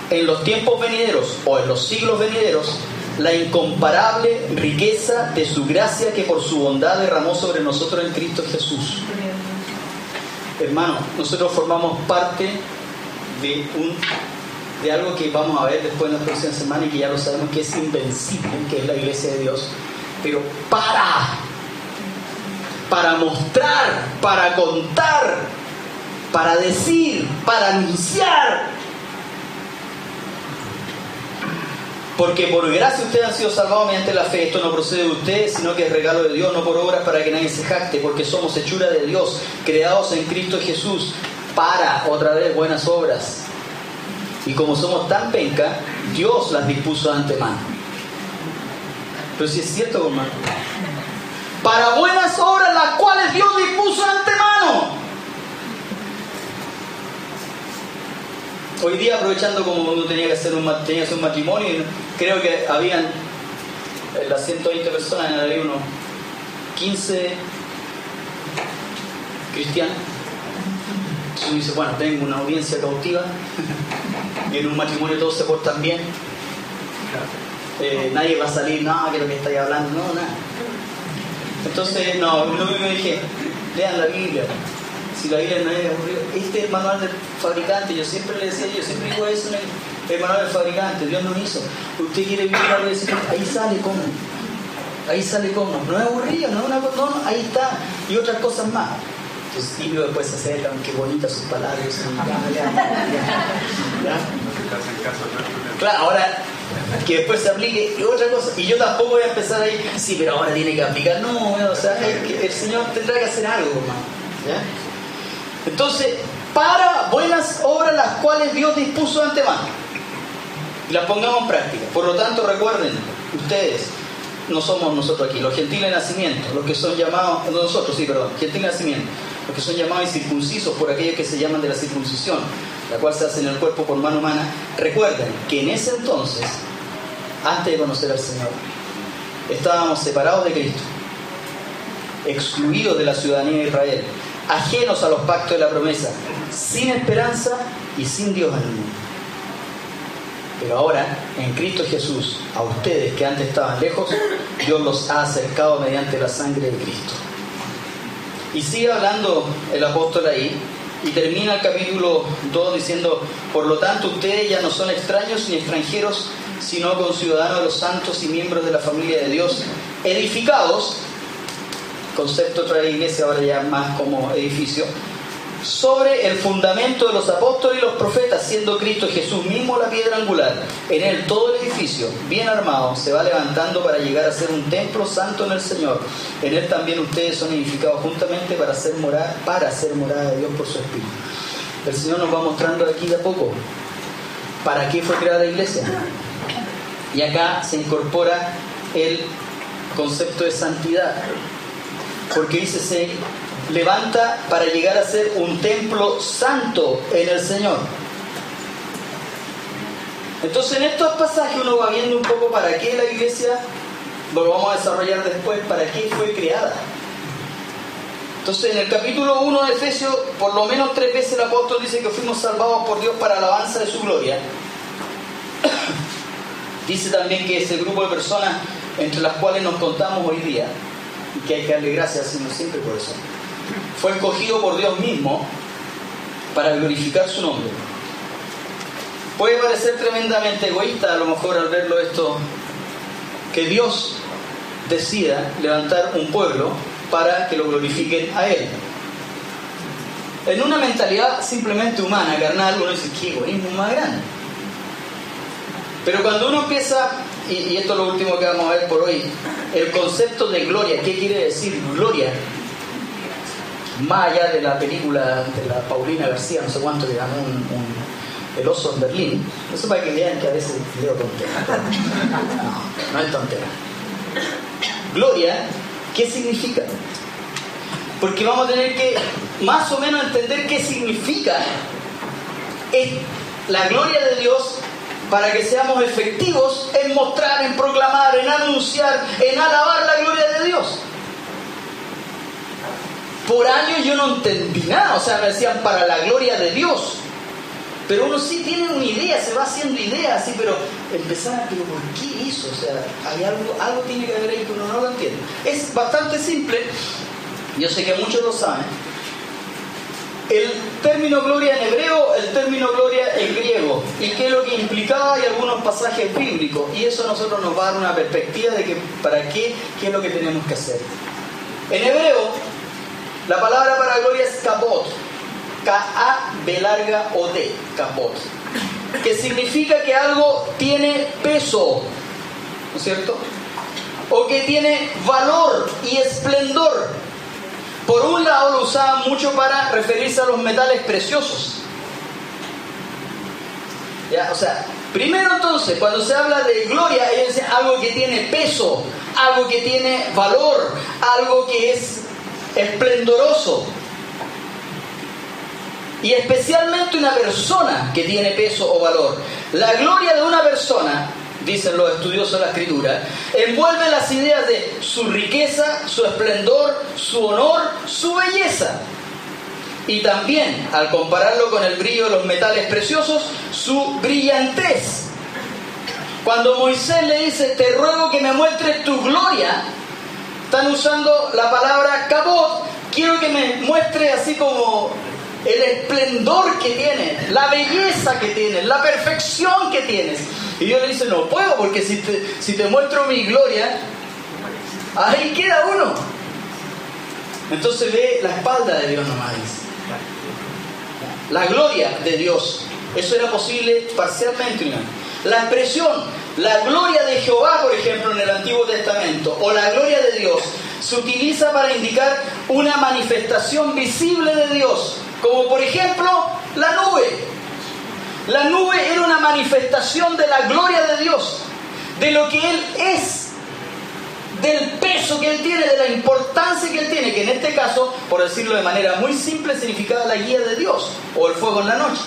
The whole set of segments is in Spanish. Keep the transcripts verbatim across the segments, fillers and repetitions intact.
en los tiempos venideros o en los siglos venideros la incomparable riqueza de su gracia que por su bondad derramó sobre nosotros en Cristo Jesús. Hermano, nosotros formamos parte de un de algo que vamos a ver después en la próxima semana y que ya lo sabemos que es invencible, que es la iglesia de Dios, pero para para mostrar, para contar, para decir, para anunciar. Porque por gracia ustedes han sido salvados mediante la fe. Esto no procede de ustedes, sino que es regalo de Dios, no por obras para que nadie se jacte, porque somos hechura de Dios, creados en Cristo Jesús, para, otra vez, buenas obras. Y como somos tan penca, Dios las dispuso de antemano. Pero si es cierto, hermano. Para buenas obras, las cuales Dios dispuso de antemano. Hoy día, aprovechando como uno tenía que hacer un, tenía que hacer un matrimonio, creo que habían en las ciento veinte personas, había unos quince cristianos. Entonces uno dice, bueno, tengo una audiencia cautiva y en un matrimonio todos se portan bien. Eh, nadie va a salir, no, que es lo que estáis hablando, no, nada. Entonces, no, lo que me dije, lean la Biblia. Si la Biblia no es aburrida, este es el manual del fabricante. Yo siempre le decía, yo siempre digo eso en el, el manual del fabricante. Dios nos hizo. Usted quiere vivir algo y decir, ahí sale cómo. Ahí sale cómo. No es aburrido, no es una cosa, no, ahí está. Y otras cosas más. Entonces, y luego después se acercan, qué bonitas sus palabras. ¿Ya? Claro, ahora que después se aplique y otra cosa. Y yo tampoco voy a empezar ahí, sí, pero ahora tiene que aplicar. No, o sea, el, el Señor tendrá que hacer algo, hermano. ¿Ya? Entonces, para buenas obras las cuales Dios dispuso de antemano y las pongamos en práctica. Por lo tanto, recuerden, ustedes, no somos nosotros aquí, los gentiles de nacimiento, los que son llamados, no nosotros, sí, perdón, gentiles de nacimiento, los que son llamados incircuncisos por aquellos que se llaman de la circuncisión, la cual se hace en el cuerpo por mano humana. Recuerden que en ese entonces, antes de conocer al Señor, estábamos separados de Cristo, excluidos de la ciudadanía de Israel, ajenos a los pactos de la promesa, sin esperanza y sin Dios en el mundo. Pero ahora, en Cristo Jesús, a ustedes que antes estaban lejos, Dios los ha acercado mediante la sangre de Cristo. Y sigue hablando el apóstol ahí, y termina el capítulo dos diciendo, por lo tanto ustedes ya no son extraños ni extranjeros, sino conciudadanos de los santos y miembros de la familia de Dios, edificados, concepto otra vez iglesia ahora ya más como edificio, sobre el fundamento de los apóstoles y los profetas, siendo Cristo Jesús mismo la piedra angular. En él todo el edificio, bien armado, se va levantando para llegar a ser un templo santo en el Señor. En él también ustedes son edificados juntamente para ser morada, para hacer morada de Dios por su Espíritu. El Señor nos va mostrando aquí de a poco para qué fue creada la iglesia. Y acá se incorpora el concepto de santidad, porque dice se levanta para llegar a ser un templo santo en el Señor. Entonces en estos pasajes uno va viendo un poco para qué la iglesia, lo vamos a desarrollar después, para qué fue creada. Entonces en el capítulo uno de Efesios, por lo menos tres veces el apóstol dice que fuimos salvados por Dios para alabanza de su gloria. Dice también que ese grupo de personas entre las cuales nos contamos hoy día, y que hay que darle gracias sino siempre por eso, fue escogido por Dios mismo para glorificar su nombre. Puede parecer tremendamente egoísta a lo mejor al verlo esto, que Dios decida levantar un pueblo para que lo glorifiquen a Él. En una mentalidad simplemente humana, carnal, uno dice, qué egoísmo más grande. Pero cuando uno empieza, y, y esto es lo último que vamos a ver por hoy, el concepto de gloria, ¿qué quiere decir gloria? Más allá de la película de la Paulina García, no sé cuánto, le ganó un, un, El oso en Berlín. Eso para que vean que a veces leo tontera. No, no es tontera. Gloria, ¿qué significa? Porque vamos a tener que más o menos entender qué significa es la gloria de Dios, para que seamos efectivos en mostrar, en proclamar, en anunciar, en alabar la gloria de Dios. Por años yo no entendí nada, o sea, me decían para la gloria de Dios. pero uno sí tiene una idea, se va haciendo ideas, así, pero empezar a, pero ¿por qué hizo? O sea, hay algo, algo tiene que haber ahí que uno no lo entiende. Es bastante simple, yo sé que muchos lo saben. El término gloria en hebreo, el término gloria en griego, y qué es lo que implicaba, y algunos pasajes bíblicos, y eso a nosotros nos va a dar una perspectiva de que para qué, qué es lo que tenemos que hacer. En hebreo, la palabra para gloria es kabod, K-A B larga O D, kabod, que significa que algo tiene peso, ¿no es cierto? O que tiene valor y esplendor. Por un lado lo usaban mucho para referirse a los metales preciosos. ¿Ya? O sea, primero entonces, cuando se habla de gloria, ellos dicen algo que tiene peso, algo que tiene valor, algo que es esplendoroso. Y especialmente una persona que tiene peso o valor. La gloria de una persona, dicen los estudiosos de la Escritura, envuelve las ideas de su riqueza, su esplendor, su honor, su belleza. Y también, al compararlo con el brillo de los metales preciosos, su brillantez. Cuando Moisés le dice, te ruego que me muestres tu gloria, están usando la palabra kabod, quiero que me muestre así como el esplendor que tienes, la belleza que tienes, la perfección que tienes. Y Dios le dice, no puedo, porque si te, si te muestro mi gloria, ahí queda uno. Entonces ve la espalda de Dios nomás, dice. La gloria de Dios. Eso era posible parcialmente, ¿no? La expresión, la gloria de Jehová, por ejemplo, en el Antiguo Testamento, o la gloria de Dios, se utiliza para indicar una manifestación visible de Dios, como por ejemplo la nube. La nube era una manifestación de la gloria de Dios, de lo que Él es, del peso que Él tiene, de la importancia que Él tiene, que en este caso, por decirlo de manera muy simple, significaba la guía de Dios, o el fuego en la noche.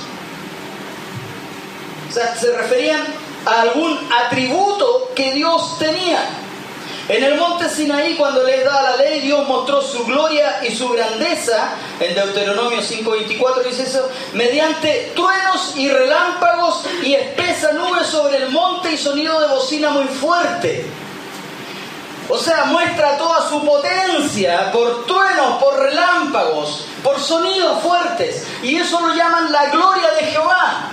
O sea, se referían a algún atributo que Dios tenía. En el monte Sinaí, cuando les da la ley, Dios mostró su gloria y su grandeza. En Deuteronomio cinco veinticuatro dice eso, mediante truenos y relámpagos y espesa nube sobre el monte y sonido de bocina muy fuerte. O sea, muestra toda su potencia por truenos, por relámpagos, por sonidos fuertes. Y eso lo llaman la gloria de Jehová.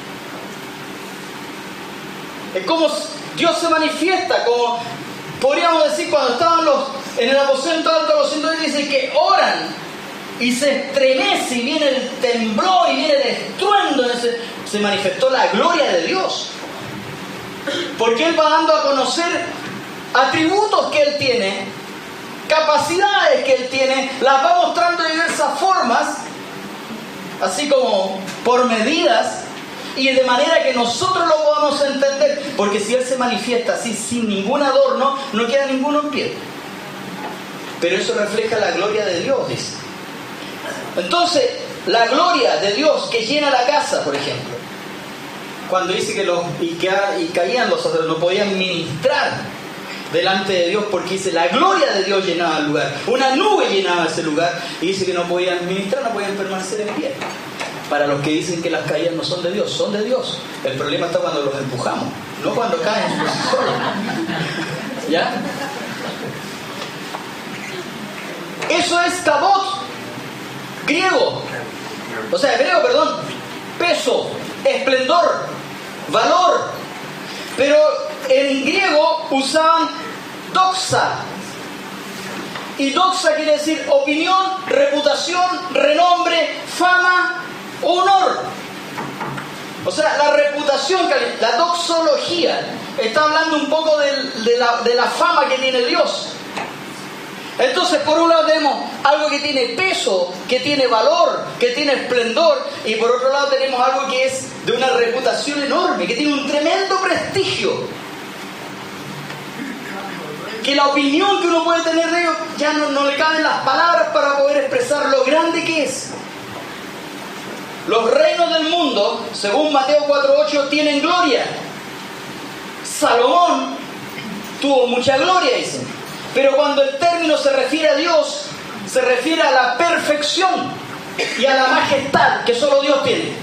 Es como Dios se manifiesta, como podríamos decir cuando estaban los, en el aposento alto los ciento diez, dice que oran y se estremece y viene el temblor y viene el estruendo, se, se manifestó la gloria de Dios. Porque Él va dando a conocer atributos que Él tiene, capacidades que Él tiene, las va mostrando de diversas formas, así como por medidas, y de manera que nosotros lo podamos entender, porque si Él se manifiesta así sin ningún adorno, no queda ninguno en pie. Pero eso refleja la gloria de Dios, dice. Entonces, la gloria de Dios que llena la casa, por ejemplo, cuando dice que los y, que, y caían los sacerdotes, no podían ministrar delante de Dios, porque dice la gloria de Dios llenaba el lugar, una nube llenaba ese lugar, y dice que no podían ministrar, no podían permanecer en pie. Para los que dicen que las caídas no son de Dios, son de Dios. El problema está cuando los empujamos, no cuando caen por sí solos. ¿Ya? Eso es kabod, griego. O sea, hebreo, perdón. Peso, esplendor, valor. Pero en griego usaban doxa. Y doxa quiere decir opinión, reputación, renombre, fama, honor. O sea, la reputación, la doxología, está hablando un poco de, de, la, de la fama que tiene Dios. Entonces, por un lado tenemos algo que tiene peso, que tiene valor, que tiene esplendor, y por otro lado tenemos algo que es de una reputación enorme, que tiene un tremendo prestigio. Que la opinión que uno puede tener de ellos ya no, no le caben las palabras para poder expresar lo grande que es. Los reinos del mundo, según Mateo cuatro ocho, tienen gloria. Salomón tuvo mucha gloria, dicen. Pero cuando el término se refiere a Dios, se refiere a la perfección y a la majestad que solo Dios tiene.